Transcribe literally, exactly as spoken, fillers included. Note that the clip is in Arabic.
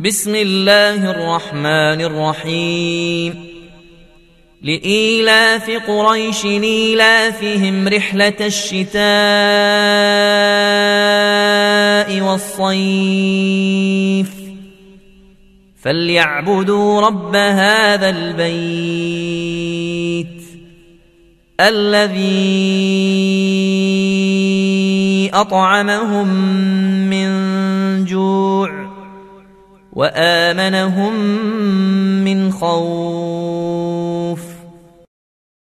بسم الله الرحمن الرحيم لإيلاف قريش إيلافهم رحلة الشتاء والصيف فليعبدوا رب هذا البيت الذي أطعمهم من جوع وآمنهم من خوف